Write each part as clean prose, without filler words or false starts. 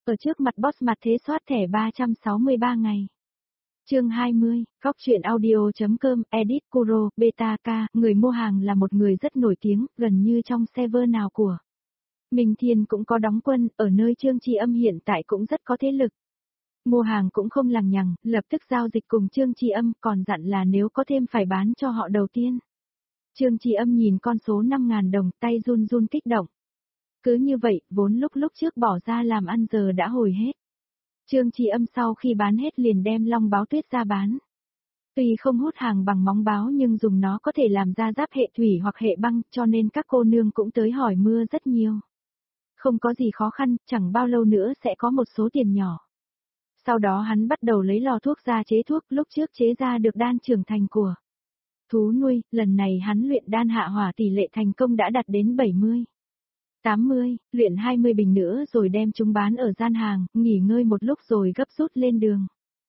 Ở trước mặt boss mặt thế soát thẻ 363 ngày. Chương 20, góc truyện audio.com, edit Kuro, beta K, người mua hàng là một người rất nổi tiếng, gần như trong server nào của Minh Thiên cũng có đóng quân, ở nơi Trương Chi Âm hiện tại cũng rất có thế lực. Mua hàng cũng không lằng nhằng, lập tức giao dịch cùng Trương Chi Âm, còn dặn là nếu có thêm phải bán cho họ đầu tiên. Trương Chi Âm nhìn con số 5.000 đồng, tay run run kích động. Cứ như vậy, vốn lúc trước bỏ ra làm ăn giờ đã hồi hết. Trương Chi Âm sau khi bán hết liền đem long báo tuyết ra bán. Tuy không hút hàng bằng móng báo nhưng dùng nó có thể làm ra giáp hệ thủy hoặc hệ băng, cho nên các cô nương cũng tới hỏi mưa rất nhiều. Không có gì khó khăn, chẳng bao lâu nữa sẽ có một số tiền nhỏ. Sau đó hắn bắt đầu lấy lò thuốc ra chế thuốc, lúc trước chế ra được đan trưởng thành của thú nuôi, lần này hắn luyện đan hạ hỏa tỷ lệ thành công đã đạt đến 70. 80, luyện 20 bình nữa rồi đem chúng bán ở gian hàng, nghỉ ngơi một lúc rồi gấp rút lên đường.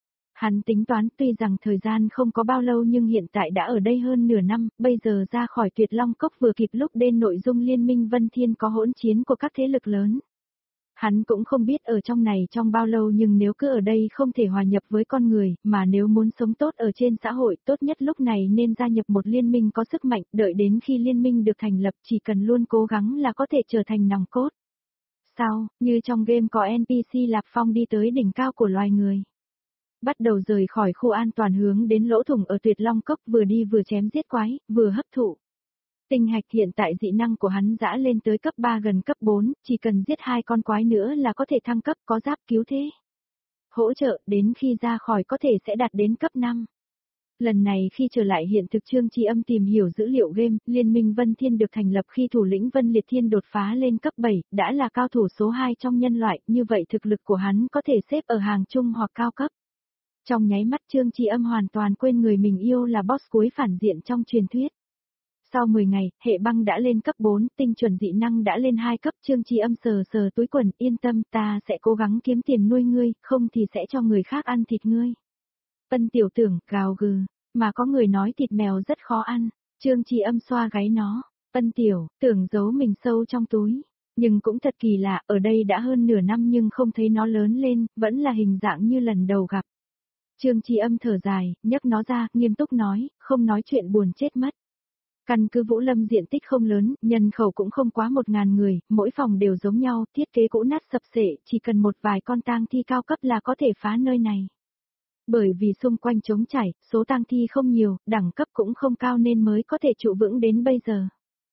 Hắn tính toán tuy rằng thời gian không có bao lâu nhưng hiện tại đã ở đây hơn nửa năm, bây giờ ra khỏi Tuyệt Long Cốc vừa kịp lúc đến nội dung liên minh Vân Thiên có hỗn chiến của các thế lực lớn. Hắn cũng không biết ở trong này trong bao lâu nhưng nếu cứ ở đây không thể hòa nhập với con người, mà nếu muốn sống tốt ở trên xã hội tốt nhất lúc này nên gia nhập một liên minh có sức mạnh, đợi đến khi liên minh được thành lập chỉ cần luôn cố gắng là có thể trở thành nòng cốt. Sau, như trong game có NPC Lạp Phong đi tới đỉnh cao của loài người. Bắt đầu rời khỏi khu an toàn hướng đến lỗ thủng ở Tuyệt Long Cốc vừa đi vừa chém giết quái, vừa hấp thụ. Tinh hạch hiện tại dị năng của hắn dã lên tới cấp 3 gần cấp 4, chỉ cần giết 2 con quái nữa là có thể thăng cấp có giáp cứu thế. Hỗ trợ đến khi ra khỏi có thể sẽ đạt đến cấp 5. Lần này khi trở lại hiện thực Trương Chi Âm tìm hiểu dữ liệu game, Liên minh Vân Thiên được thành lập khi thủ lĩnh Vân Liệt Thiên đột phá lên cấp 7, đã là cao thủ số 2 trong nhân loại, như vậy thực lực của hắn có thể xếp ở hàng trung hoặc cao cấp. Trong nháy mắt Trương Chi Âm hoàn toàn quên người mình yêu là boss cuối phản diện trong truyền thuyết. Sau 10 ngày, hệ băng đã lên cấp 4, tinh chuẩn dị năng đã lên 2 cấp, Trương Chi Âm sờ sờ túi quần, yên tâm, ta sẽ cố gắng kiếm tiền nuôi ngươi, không thì sẽ cho người khác ăn thịt ngươi. Ân tiểu tưởng, gào gừ, mà có người nói thịt mèo rất khó ăn, Trương Chi Âm xoa gáy nó, Ân tiểu, tưởng giấu mình sâu trong túi, nhưng cũng thật kỳ lạ, ở đây đã hơn nửa năm nhưng không thấy nó lớn lên, vẫn là hình dạng như lần đầu gặp. Trương Chi Âm thở dài, nhấc nó ra, nghiêm túc nói, không nói chuyện buồn chết mất. Căn cứ Vũ Lâm diện tích không lớn, nhân khẩu cũng không quá 1.000 người, mỗi phòng đều giống nhau, thiết kế cũ nát sập xệ, chỉ cần một vài con tang thi cao cấp là có thể phá nơi này. Bởi vì xung quanh trống trải, số tang thi không nhiều, đẳng cấp cũng không cao nên mới có thể trụ vững đến bây giờ.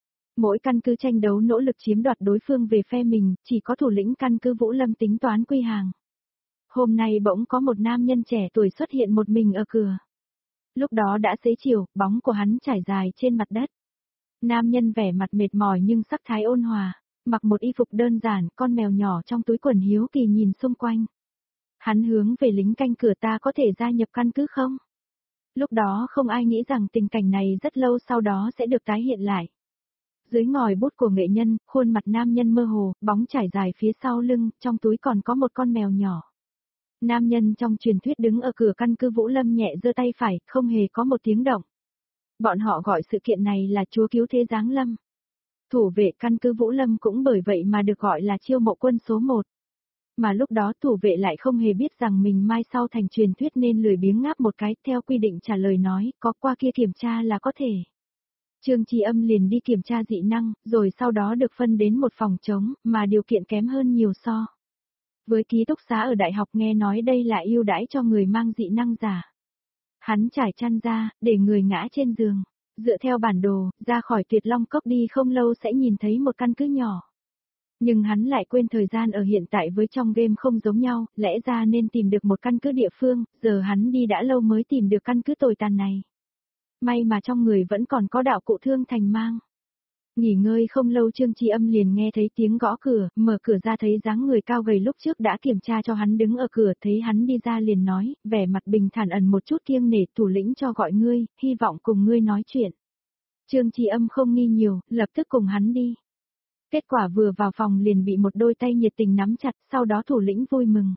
Mỗi căn cứ tranh đấu nỗ lực chiếm đoạt đối phương về phe mình, chỉ có thủ lĩnh căn cứ Vũ Lâm tính toán quy hàng. Hôm nay bỗng có một nam nhân trẻ tuổi xuất hiện một mình ở cửa. Lúc đó đã xế chiều, bóng của hắn trải dài trên mặt đất. Nam nhân vẻ mặt mệt mỏi nhưng sắc thái ôn hòa, mặc một y phục đơn giản, con mèo nhỏ trong túi quần hiếu kỳ nhìn xung quanh. Hắn hướng về lính canh cửa ta có thể gia nhập căn cứ không? Lúc đó không ai nghĩ rằng tình cảnh này rất lâu sau đó sẽ được tái hiện lại. Dưới ngòi bút của nghệ nhân, khuôn mặt nam nhân mơ hồ, bóng trải dài phía sau lưng, trong túi còn có một con mèo nhỏ. Nam nhân trong truyền thuyết đứng ở cửa căn cứ Vũ Lâm nhẹ giơ tay phải, không hề có một tiếng động. Bọn họ gọi sự kiện này là Chúa Cứu Thế Giáng Lâm. Thủ vệ căn cứ Vũ Lâm cũng bởi vậy mà được gọi là chiêu mộ quân số 1. Mà lúc đó thủ vệ lại không hề biết rằng mình mai sau thành truyền thuyết nên lười biếng ngáp một cái, theo quy định trả lời nói, có qua kia kiểm tra là có thể. Trương Chi Âm liền đi kiểm tra dị năng, rồi sau đó được phân đến một phòng trống, mà điều kiện kém hơn nhiều so. Với ký túc xá ở đại học nghe nói đây là ưu đãi cho người mang dị năng giả. Hắn trải chăn ra, để người ngã trên giường. Dựa theo bản đồ, ra khỏi Tuyệt Long Cốc đi không lâu sẽ nhìn thấy một căn cứ nhỏ. Nhưng hắn lại quên thời gian ở hiện tại với trong game không giống nhau, lẽ ra nên tìm được một căn cứ địa phương, giờ hắn đi đã lâu mới tìm được căn cứ tồi tàn này. May mà trong người vẫn còn có đạo cụ thương thành mang. Nghỉ ngơi không lâu Trương Chi Âm liền nghe thấy tiếng gõ cửa, mở cửa ra thấy dáng người cao gầy lúc trước đã kiểm tra cho hắn đứng ở cửa, thấy hắn đi ra liền nói, vẻ mặt bình thản ẩn một chút kiêng nể, thủ lĩnh cho gọi ngươi, hy vọng cùng ngươi nói chuyện. Trương Chi Âm không nghi nhiều, lập tức cùng hắn đi. Kết quả vừa vào phòng liền bị một đôi tay nhiệt tình nắm chặt, sau đó thủ lĩnh vui mừng.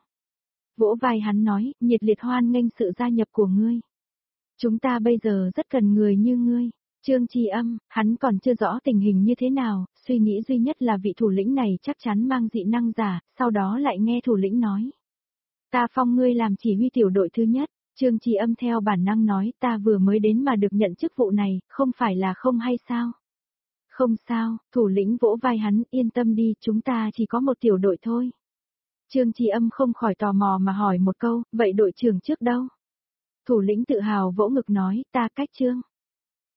Vỗ vai hắn nói, nhiệt liệt hoan nghênh sự gia nhập của ngươi. Chúng ta bây giờ rất cần người như ngươi. Trương Chi Âm, hắn còn chưa rõ tình hình như thế nào, suy nghĩ duy nhất là vị thủ lĩnh này chắc chắn mang dị năng giả, sau đó lại nghe thủ lĩnh nói. Ta phong ngươi làm chỉ huy tiểu đội thứ nhất, Trương Chi Âm theo bản năng nói ta vừa mới đến mà được nhận chức vụ này, không phải là không hay sao? Không sao, thủ lĩnh vỗ vai hắn, yên tâm đi, chúng ta chỉ có một tiểu đội thôi. Trương Chi Âm không khỏi tò mò mà hỏi một câu, vậy đội trưởng trước đâu? Thủ lĩnh tự hào vỗ ngực nói, ta cách Trương.